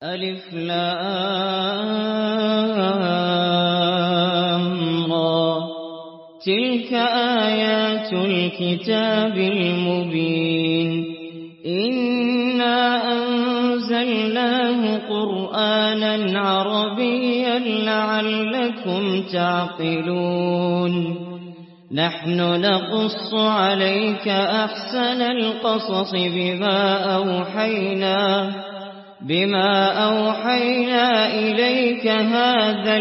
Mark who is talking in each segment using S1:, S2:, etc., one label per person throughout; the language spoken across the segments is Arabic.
S1: ألف لام را تلك آيات الكتاب المبين إنا أنزلناه قرآنا عربيا لعلكم تعقلون نحن نقص عليك أحسن القصص بما أوحينا إليك هذا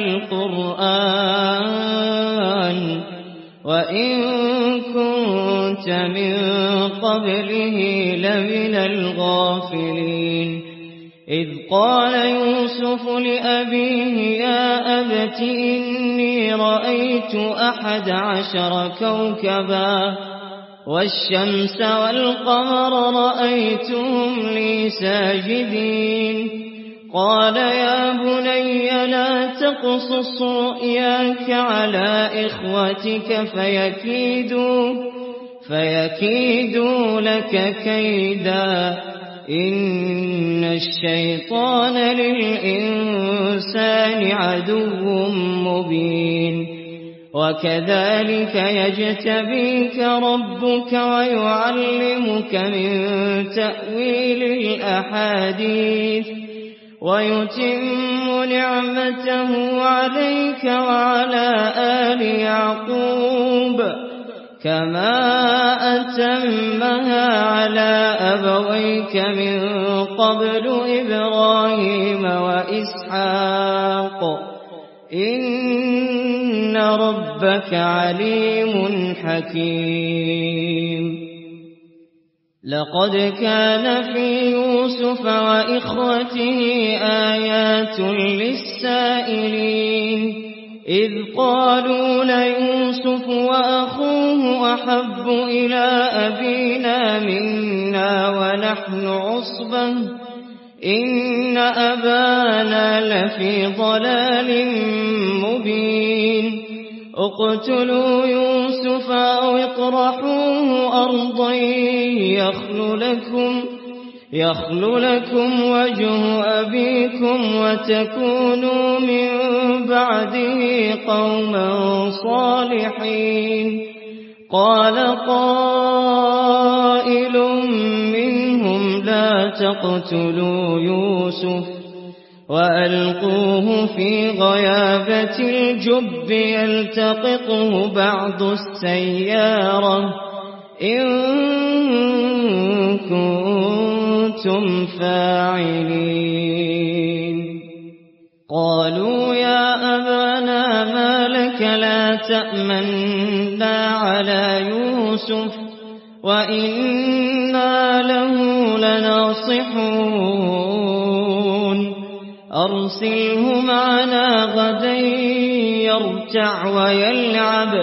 S1: القرآن وإن كنت من قبله لمن الغافلين إذ قال يوسف لأبيه يا أبت إني رأيت 11 كوكبا والشمس والقمر رأيتهم لي ساجدين قال يا بني لا تقصص رؤياك على إخوتك فيكيدوا لك كيدا إن الشيطان للإنسان عدو مبين وكذلك يجتبيك ربك ويعلمك من تأويل الأحاديث ويتم نعمته عليك وعلى آل يعقوب كما أتمها على أبويك من قبل إبراهيم وإسحاق إن ربك عليم حكيم لقد كان في يوسف وإخوته آيات للسائلين إذ قالوا ليوسف وأخوه أحب إلى أبينا منا ونحن عصبة إن أبانا لفي ضلال مبين اقتلوا يوسف أو اطرحوه أرضا يخل لكم وجه أبيكم وتكونوا من بعده قوما صالحين قال قائل منهم لا تقتلوا يوسف وألقوه في غيابة الجب يلتقطه بعض السيارة إن كنتم فاعلين قالوا يا أبانا ما لك لا تأمنا على يوسف وإنا له لناصحون أرسله معنا غدا يرتع ويلعب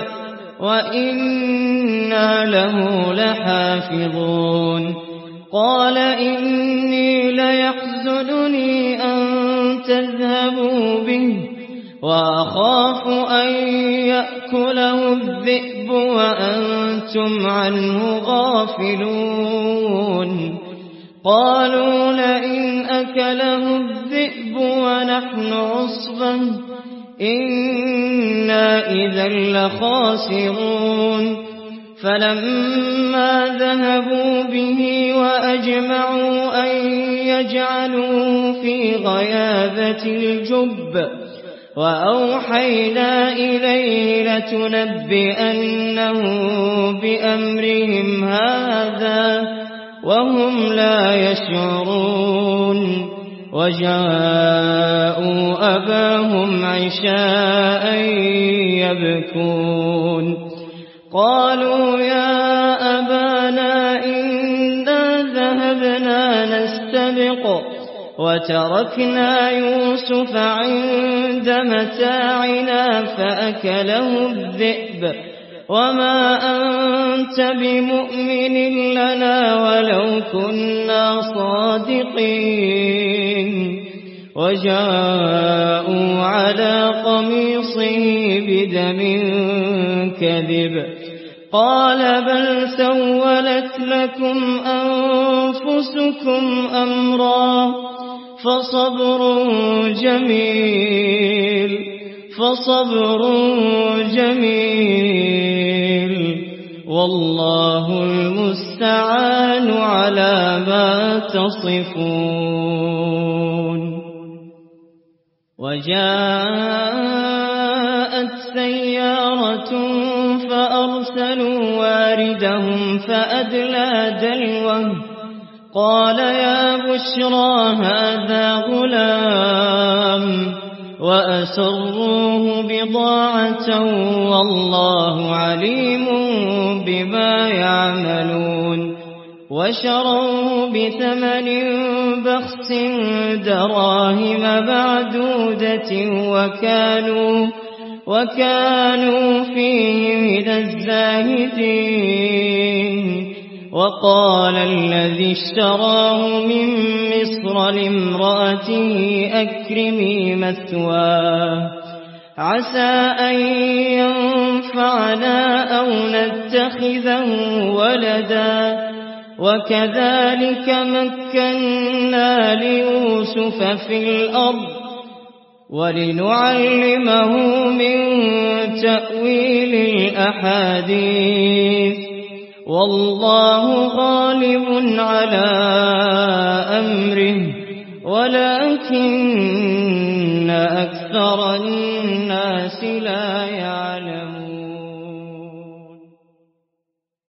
S1: وإنا له لحافظون قال إني ليحزنني أن تذهبوا به وأخاف أن يأكله الذئب وأنتم عنه غافلون قالوا لئن أكله الذئب ونحن عصبة إنا إذا لخاسرون فلما ذهبوا به وأجمعوا أن يجعلوه في غيابة الجب وأوحينا إليه لتنبئنه بأمرهم هذا وهم لا يشعرون وجاءوا أباهم عشاء يبكون قالوا يا أبانا إنا ذهبنا نستبق وتركنا يوسف عند متاعنا فأكله الذئب وما أنت بمؤمن لنا ولو كنا صادقين وجاءوا على قميصه بدم كذب قال بل سولت لكم أنفسكم أمرا فصبر جميل والله المستعان على ما تصفون. وجاءت سيارة فأرسلوا واردهم فأدلى دلوه قال يا بشرى هذا غلام وأسروه بضاعة والله عليم بما يعملون. وشروه بثمن بخس دراهم معدودة وكانوا فيه من الزاهدين. وقال الذي اشتراه من مصر لامرأته أكرمي مثواه عسى أن ينفعنا أو نتخذه ولدا وكذلك مكنا ليوسف في الأرض ولنعلمه من تأويل الأحاديث والله غالب على أمره ولكن أكثر الناس لا يعلمون.